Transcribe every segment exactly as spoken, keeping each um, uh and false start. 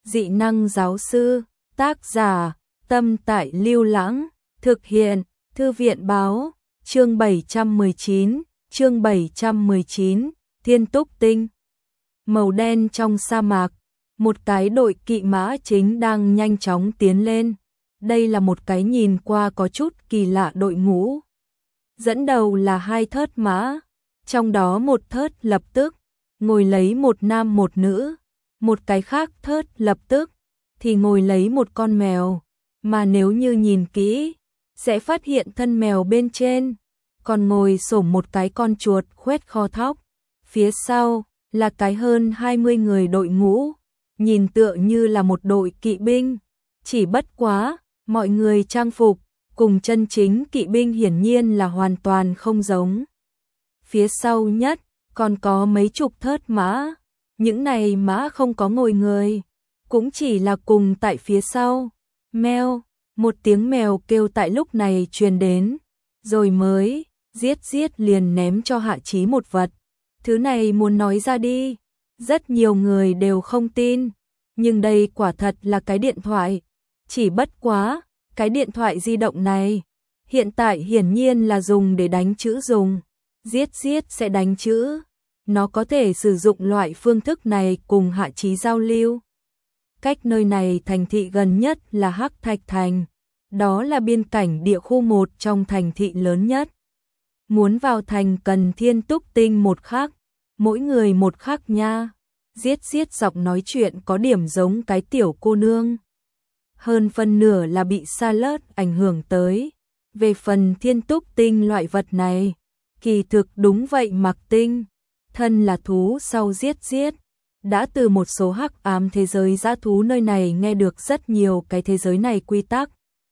dị năng giáo sư, tác giả, Tâm Tại Lưu Lãng, thực hiện, Thư viện báo, chương bảy trăm mười chín, chương bảy trăm mười chín, Thiên Túc Tinh. Màu đen trong sa mạc, một cái đội kỵ mã chính đang nhanh chóng tiến lên. Đây là một cái nhìn qua có chút kỳ lạ đội ngũ. Dẫn đầu là hai thớt mã, trong đó một thớt lập tức ngồi lấy một nam một nữ, một cái khác thớt lập tức thì ngồi lấy một con mèo, mà nếu như nhìn kỹ sẽ phát hiện thân mèo bên trên còn ngồi xổm một cái con chuột khoét kho thóc. Phía sau là cái hơn hai mươi người đội ngũ, nhìn tựa như là một đội kỵ binh, chỉ bất quá mọi người trang phục cùng chân chính kỵ binh hiển nhiên là hoàn toàn không giống. Phía sau nhất còn có mấy chục thớt mã, những này mã không có ngồi người, cũng chỉ là cùng tại phía sau. Meo, một tiếng mèo kêu tại lúc này truyền đến, rồi mới giết giết liền ném cho Hạ Chí một vật. Thứ này muốn nói ra đi, rất nhiều người đều không tin, nhưng đây quả thật là cái điện thoại, chỉ bất quá cái điện thoại di động này hiện tại hiển nhiên là dùng để đánh chữ dùng, giết giết sẽ đánh chữ, nó có thể sử dụng loại phương thức này cùng Hạ Chí giao lưu. Cách nơi này thành thị gần nhất là Hắc Thạch Thành, đó là biên cảnh địa khu một trong thành thị lớn nhất. Muốn vào thành cần Thiên Túc Tinh một khắc, mỗi người một khắc nha. Giết giết giọng nói chuyện có điểm giống cái tiểu cô nương. Hơn phân nửa là bị sa lớt ảnh hưởng tới. Về phần Thiên Túc Tinh loại vật này, kỳ thực đúng vậy Mạc Tinh, thân là thú sau giết giết, đã từ một số hắc ám thế giới dã thú nơi này nghe được rất nhiều cái thế giới này quy tắc.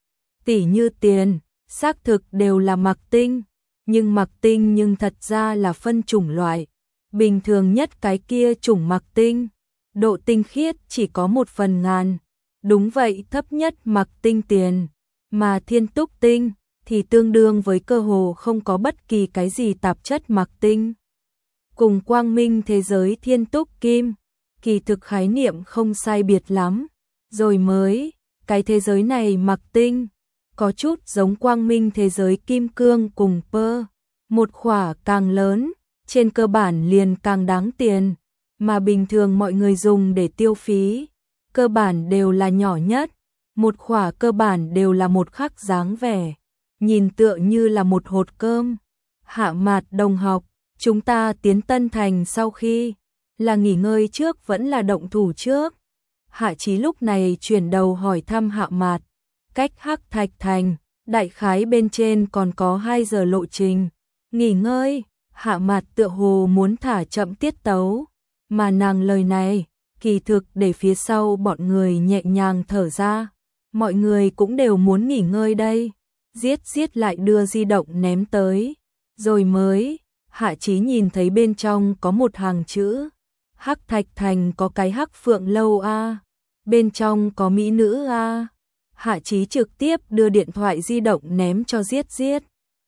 Tỉ như tiền, xác thực đều là Mạc Tinh, nhưng Mạc Tinh nhưng thật ra là phân chủng loại. Bình thường nhất cái kia chủng Mạc Tinh, độ tinh khiết chỉ có một phần ngàn, đúng vậy thấp nhất Mạc Tinh tiền, mà Thiên Túc Tinh thì tương đương với cơ hồ không có bất kỳ cái gì tạp chất Mạc Tinh. Cùng quang minh thế giới Thiên Túc Kim, kỳ thực khái niệm không sai biệt lắm, rồi mới, cái thế giới này Mạc Tinh, có chút giống quang minh thế giới Kim Cương cùng Pơ, một khỏa càng lớn, trên cơ bản liền càng đáng tiền, mà bình thường mọi người dùng để tiêu phí, cơ bản đều là nhỏ nhất, một khỏa cơ bản đều là một khắc dáng vẻ, nhìn tựa như là một hột cơm. Hạ Mạt đồng học, chúng ta tiến Tân Thành sau khi là nghỉ ngơi trước vẫn là động thủ trước? Hạ Chí lúc này chuyển đầu hỏi thăm Hạ Mạt, cách Hắc Thạch Thành, đại khái bên trên còn có hai giờ lộ trình, nghỉ ngơi. Hạ Mạt tựa hồ muốn thả chậm tiết tấu, mà nàng lời này, kỳ thực để phía sau bọn người nhẹ nhàng thở ra, mọi người cũng đều muốn nghỉ ngơi đây. Giết giết lại đưa di động ném tới, rồi mới, Hạ Chí nhìn thấy bên trong có một hàng chữ, Hắc Thạch Thành có cái Hắc Phượng Lâu a, bên trong có mỹ nữ a. Hạ Chí trực tiếp đưa điện thoại di động ném cho giết giết.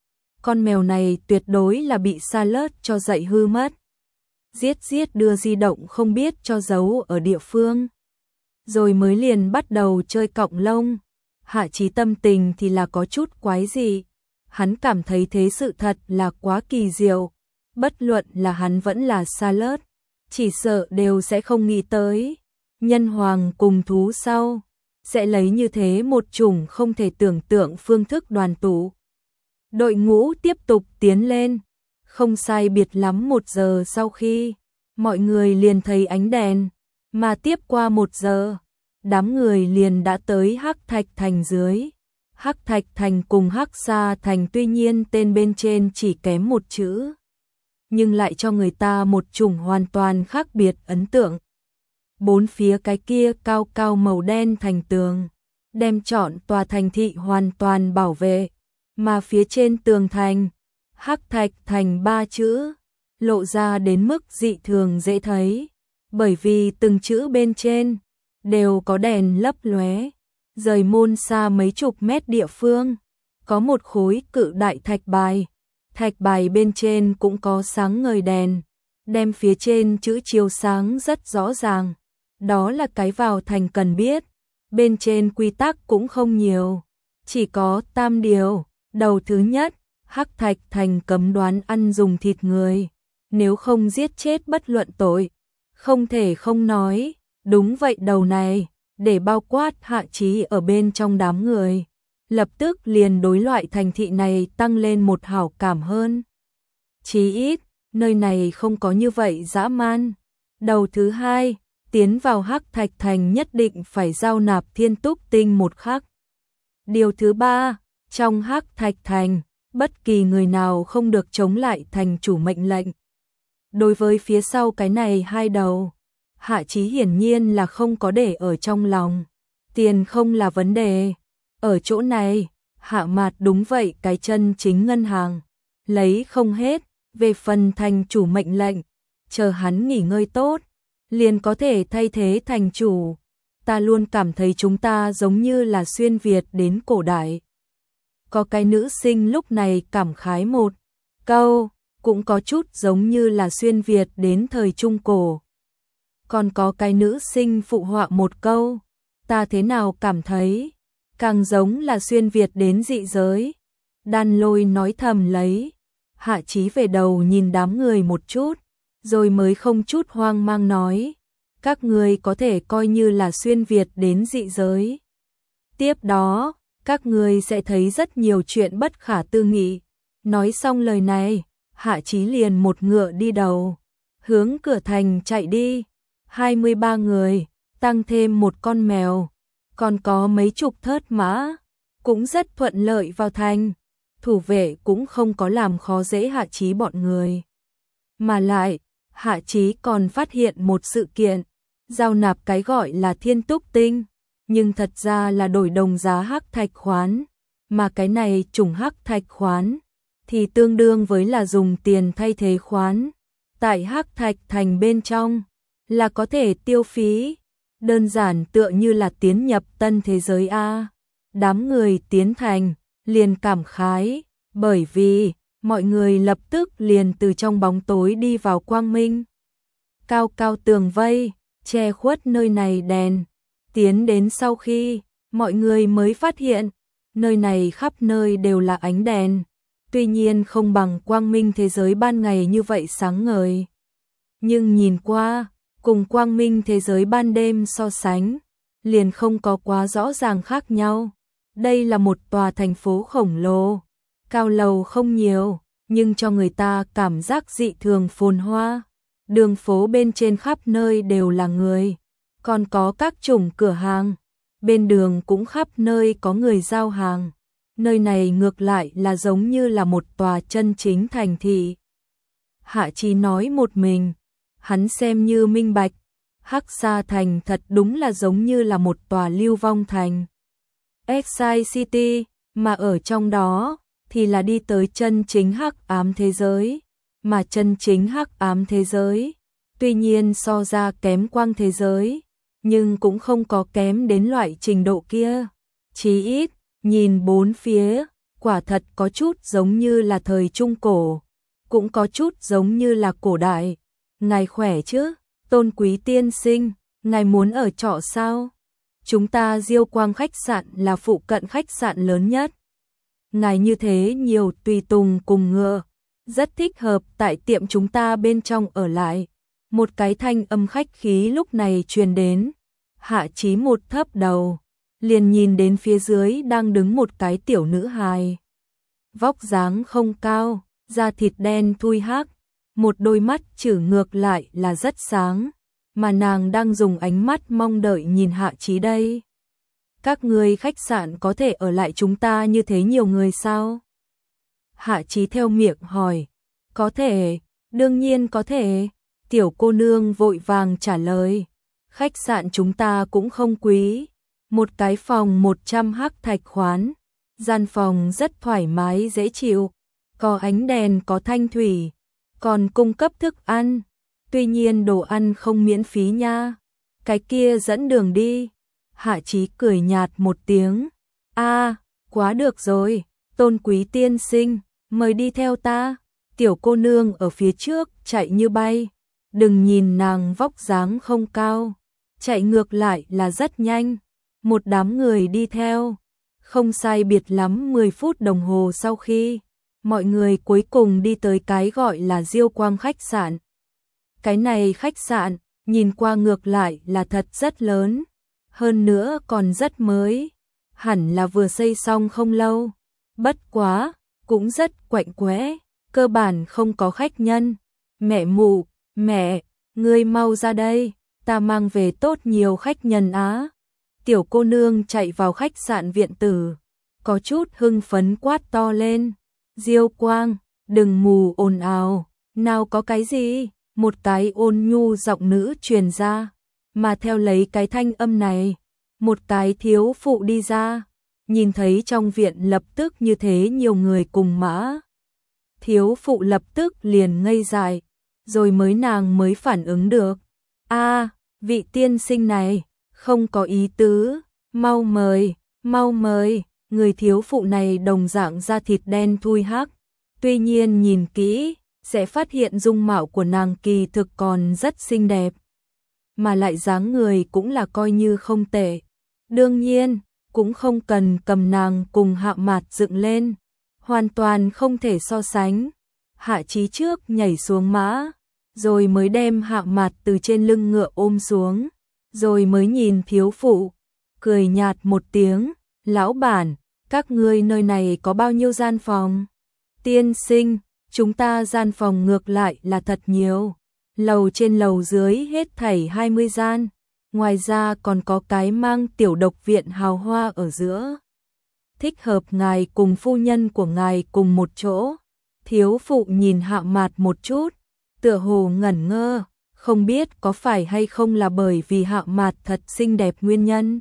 Con mèo này tuyệt đối là bị sa lớt cho dạy hư mất. Giết giết đưa di động không biết cho giấu ở địa phương, rồi mới liền bắt đầu chơi cọng lông. Hạ Chí tâm tình thì là có chút quái dị, hắn cảm thấy thế sự thật là quá kỳ diệu, bất luận là hắn vẫn là sa lớt, chỉ sợ đều sẽ không nghĩ tới, nhân hoàng cùng thú sau, sẽ lấy như thế một chủng không thể tưởng tượng phương thức đoàn tụ. Đội ngũ tiếp tục tiến lên, không sai biệt lắm một giờ sau khi, mọi người liền thấy ánh đèn, mà tiếp qua một giờ, đám người liền đã tới Hắc Thạch Thành dưới. Hắc Thạch Thành cùng Hắc Sa Thành tuy nhiên tên bên trên chỉ kém một chữ, nhưng lại cho người ta một chủng hoàn toàn khác biệt ấn tượng. Bốn phía cái kia cao cao màu đen thành tường, đem trọn tòa thành thị hoàn toàn bảo vệ. Mà phía trên tường thành, Hắc Thạch Thành ba chữ, lộ ra đến mức dị thường dễ thấy, bởi vì từng chữ bên trên đều có đèn lấp lóe. Rời môn xa mấy chục mét địa phương, có một khối cự đại thạch bài, thạch bài bên trên cũng có sáng ngời đèn, đem phía trên chữ chiếu sáng rất rõ ràng. đó là cái vào thành cần biết. Bên trên quy tắc cũng không nhiều, chỉ có tam điều. Đầu thứ nhất, Hắc Thạch Thành cấm đoán ăn dùng thịt người, nếu không giết chết bất luận tội, không thể không nói. Đúng vậy, đầu này, để bao quát Hạ Chí ở bên trong đám người, lập tức liền đối loại thành thị này tăng lên một hảo cảm hơn. Chí ít, nơi này không có như vậy dã man. Đầu thứ hai, tiến vào Hắc Thạch Thành nhất định phải giao nạp thiên túc tinh một khắc. Điều thứ ba, trong Hắc Thạch Thành, bất kỳ người nào không được chống lại thành chủ mệnh lệnh. Đối với phía sau cái này hai đầu, Hạ Chí hiển nhiên là không có để ở trong lòng. Tiền không là vấn đề. Ở chỗ này, Hạ Mạt đúng vậy cái chân chính ngân hàng, lấy không hết. Về phần thành chủ mệnh lệnh, chờ hắn nghỉ ngơi tốt, liền có thể thay thế thành chủ. Ta luôn cảm thấy chúng ta giống như là xuyên Việt đến cổ đại. Có cái nữ sinh lúc này cảm khái một câu, cũng có chút giống như là xuyên Việt đến thời Trung Cổ. Còn có cái nữ sinh phụ họa một câu, ta thế nào cảm thấy càng giống là xuyên Việt đến dị giới. Đan Lôi nói thầm lấy. Hạ Chí về đầu nhìn đám người một chút, rồi mới không chút hoang mang nói, các người có thể coi như là xuyên Việt đến dị giới. Tiếp đó, các người sẽ thấy rất nhiều chuyện bất khả tư nghị. Nói xong lời này, Hạ Chí liền một ngựa đi đầu, hướng cửa thành chạy đi. hai mươi ba người, tăng thêm một con mèo, còn có mấy chục thớt mã, cũng rất thuận lợi vào thành. Thủ vệ cũng không có làm khó dễ Hạ Chí bọn người. Mà lại, Hạ Chí còn phát hiện một sự kiện, giao nạp cái gọi là thiên túc tinh, nhưng thật ra là đổi đồng giá hắc thạch khoán, mà cái này chủng hắc thạch khoán thì tương đương với là dùng tiền thay thế khoán. Tại Hắc Thạch Thành bên trong là có thể tiêu phí, đơn giản tựa như là tiến nhập tân thế giới a. Đám người tiến thành liền cảm khái, bởi vì mọi người lập tức liền từ trong bóng tối đi vào quang minh. Cao cao tường vây, che khuất nơi này đèn. Tiến đến sau khi, mọi người mới phát hiện, nơi này khắp nơi đều là ánh đèn. Tuy nhiên không bằng quang minh thế giới ban ngày như vậy sáng ngời. Nhưng nhìn qua, cùng quang minh thế giới ban đêm so sánh, liền không có quá rõ ràng khác nhau. Đây là một tòa thành phố khổng lồ, cao lầu không nhiều, nhưng cho người ta cảm giác dị thường phồn hoa. Đường phố bên trên khắp nơi đều là người, còn có các chủng cửa hàng, bên đường cũng khắp nơi có người giao hàng. Nơi này ngược lại là giống như là một tòa chân chính thành thị. Hạ Chí nói một mình, hắn xem như minh bạch, Hắc Sa Thành thật đúng là giống như là một tòa lưu vong thành. Excite City, mà ở trong đó thì là đi tới chân chính hắc ám thế giới, mà chân chính hắc ám thế giới, tuy nhiên so ra kém quang thế giới, nhưng cũng không có kém đến loại trình độ kia. Chí ít, nhìn bốn phía, quả thật có chút giống như là thời Trung Cổ, cũng có chút giống như là cổ đại. Ngài khỏe chứ, Tôn quý tiên sinh, ngài muốn ở trọ sao? Chúng ta Diêu Quang khách sạn là phụ cận khách sạn lớn nhất. Ngài như thế nhiều tùy tùng cùng ngựa, rất thích hợp tại tiệm chúng ta bên trong ở lại. Một cái thanh âm khách khí lúc này truyền đến. Hạ Chí một thấp đầu, liền nhìn đến phía dưới đang đứng một cái tiểu nữ hài. Vóc dáng không cao, da thịt đen thui hắc, một đôi mắt chử ngược lại là rất sáng, mà nàng đang dùng ánh mắt mong đợi nhìn Hạ Chí đây. Các người khách sạn có thể ở lại chúng ta như thế nhiều người sao? Hạ Chí theo miệng hỏi. Có thể, đương nhiên có thể. Tiểu cô nương vội vàng trả lời. Khách sạn chúng ta cũng không quý. Một cái phòng một trăm hắc thạch khoán. Gian phòng rất thoải mái dễ chịu. Có ánh đèn, có thanh thủy. Còn cung cấp thức ăn. Tuy nhiên đồ ăn không miễn phí nha. Cái kia dẫn đường đi. Hạ Chí cười nhạt một tiếng. A, quá được rồi. Tôn quý tiên sinh, mời đi theo ta. Tiểu cô nương ở phía trước chạy như bay. Đừng nhìn nàng vóc dáng không cao, chạy ngược lại là rất nhanh. Một đám người đi theo, không sai biệt lắm mười phút đồng hồ sau khi mọi người cuối cùng đi tới cái gọi là Diêu Quang khách sạn. Cái này khách sạn, nhìn qua ngược lại là thật rất lớn, hơn nữa còn rất mới, hẳn là vừa xây xong không lâu. Bất quá, cũng rất quạnh quẽ, cơ bản không có khách nhân. Mẹ mụ, mẹ, ngươi mau ra đây, ta mang về tốt nhiều khách nhân á. Tiểu cô nương chạy vào khách sạn viện tử, có chút hưng phấn quát to lên. Diêu Quang, đừng mù ồn ào, nào có cái gì, một cái ôn nhu giọng nữ truyền ra, mà theo lấy cái thanh âm này, một cái thiếu phụ đi ra, nhìn thấy trong viện lập tức như thế nhiều người cùng mã. Thiếu phụ lập tức liền ngây dại, rồi mới nàng mới phản ứng được. A, vị tiên sinh này, không có ý tứ, mau mời, mau mời. Người thiếu phụ này đồng dạng da thịt đen thui hắc, tuy nhiên nhìn kỹ, sẽ phát hiện dung mạo của nàng kỳ thực còn rất xinh đẹp, mà lại dáng người cũng là coi như không tệ. Đương nhiên, cũng không cần cầm nàng cùng Hạ Mạt dựng lên, hoàn toàn không thể so sánh. Hạ Chí trước nhảy xuống mã, rồi mới đem Hạ Mạt từ trên lưng ngựa ôm xuống, rồi mới nhìn thiếu phụ, cười nhạt một tiếng. Lão bản, các ngươi nơi này có bao nhiêu gian phòng? Tiên sinh, chúng ta gian phòng ngược lại là thật nhiều. Lầu trên lầu dưới hết thảy hai mươi gian. Ngoài ra còn có cái mang tiểu độc viện hào hoa ở giữa. Thích hợp ngài cùng phu nhân của ngài cùng một chỗ. Thiếu phụ nhìn Hạ Mạt một chút, tựa hồ ngẩn ngơ, không biết có phải hay không là bởi vì Hạ Mạt thật xinh đẹp nguyên nhân.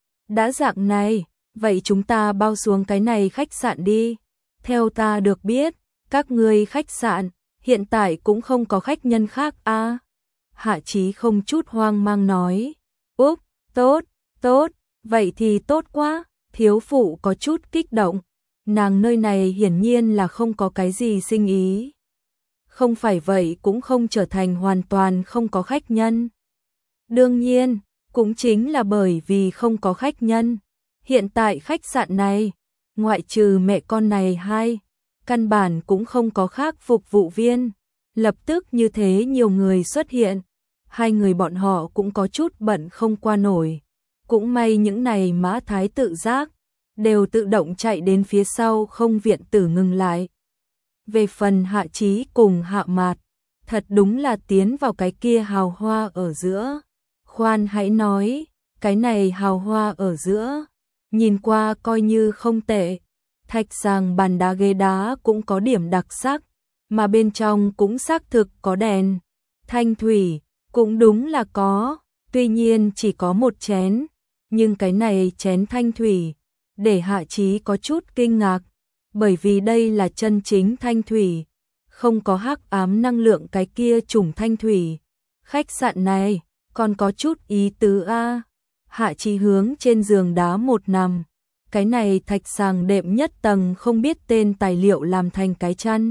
Đã dạng này, vậy chúng ta bao xuống cái này khách sạn đi. Theo ta được biết, các ngươi khách sạn hiện tại cũng không có khách nhân khác a. À? Hạ Chí không chút hoang mang nói. Úp, tốt, tốt, vậy thì tốt quá. Thiếu phụ có chút kích động, nàng nơi này hiển nhiên là không có cái gì sinh ý. Không phải vậy cũng không trở thành hoàn toàn không có khách nhân. Đương nhiên, cũng chính là bởi vì không có khách nhân. Hiện tại khách sạn này, ngoại trừ mẹ con này hai, căn bản cũng không có khác phục vụ viên. Lập tức như thế nhiều người xuất hiện, hai người bọn họ cũng có chút bận không qua nổi. Cũng may những này mã thái tự giác, đều tự động chạy đến phía sau không viện tử ngừng lại. Về phần Hạ Chí cùng Hạ Mạt, thật đúng là tiến vào cái kia hào hoa ở giữa. Khoan hãy nói, cái này hào hoa ở giữa, nhìn qua coi như không tệ. Thạch sàng bàn đá ghế đá cũng có điểm đặc sắc, mà bên trong cũng xác thực có đèn. Thanh thủy, cũng đúng là có, tuy nhiên chỉ có một chén, nhưng cái này chén thanh thủy, để Hạ Chí có chút kinh ngạc, bởi vì đây là chân chính thanh thủy, không có hắc ám năng lượng cái kia chủng thanh thủy. Khách sạn này còn có chút ý tứ a. Hạ Chí hướng trên giường đá một nằm, cái này thạch sàng đệm nhất tầng không biết tên tài liệu làm thành cái chăn.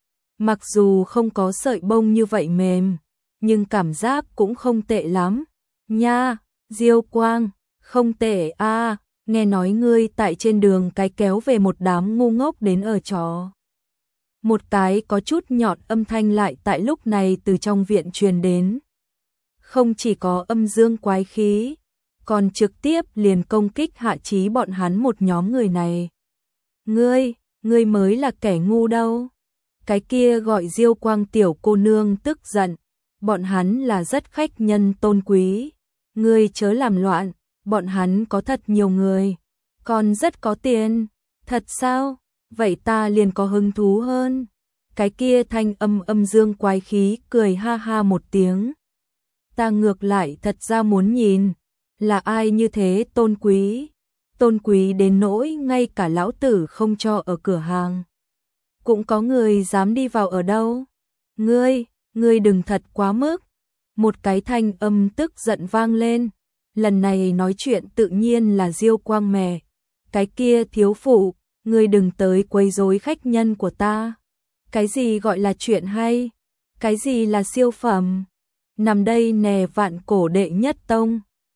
Mặc dù không có sợi bông như vậy mềm, nhưng cảm giác cũng không tệ lắm. Nha, Diêu Quang, không tệ a, nghe nói ngươi tại trên đường cái kéo về một đám ngu ngốc đến ở trọ. Một cái có chút nhọn âm thanh lại tại lúc này từ trong viện truyền đến. Không chỉ có âm dương quái khí, còn trực tiếp liền công kích Hạ Chí bọn hắn một nhóm người này. Ngươi, ngươi mới là kẻ ngu đâu. Cái kia gọi Diêu Quang tiểu cô nương tức giận, bọn hắn là rất khách nhân tôn quý. Ngươi chớ làm loạn, bọn hắn có thật nhiều người, còn rất có tiền. Thật sao? Vậy ta liền có hứng thú hơn. Cái kia thanh âm âm dương quái khí cười ha ha một tiếng. Ta ngược lại thật ra muốn nhìn, là ai như thế tôn quý, tôn quý đến nỗi ngay cả lão tử không cho ở cửa hàng. Cũng có người dám đi vào ở đâu. Ngươi, ngươi đừng thật quá mức. Một cái thanh âm tức giận vang lên. Lần này nói chuyện tự nhiên là Diêu Quang mẹ. Cái kia thiếu phụ, ngươi đừng tới quấy rối khách nhân của ta. Cái gì gọi là chuyện hay? Cái gì là siêu phẩm? nằm đây nè vạn cổ đệ nhất tông.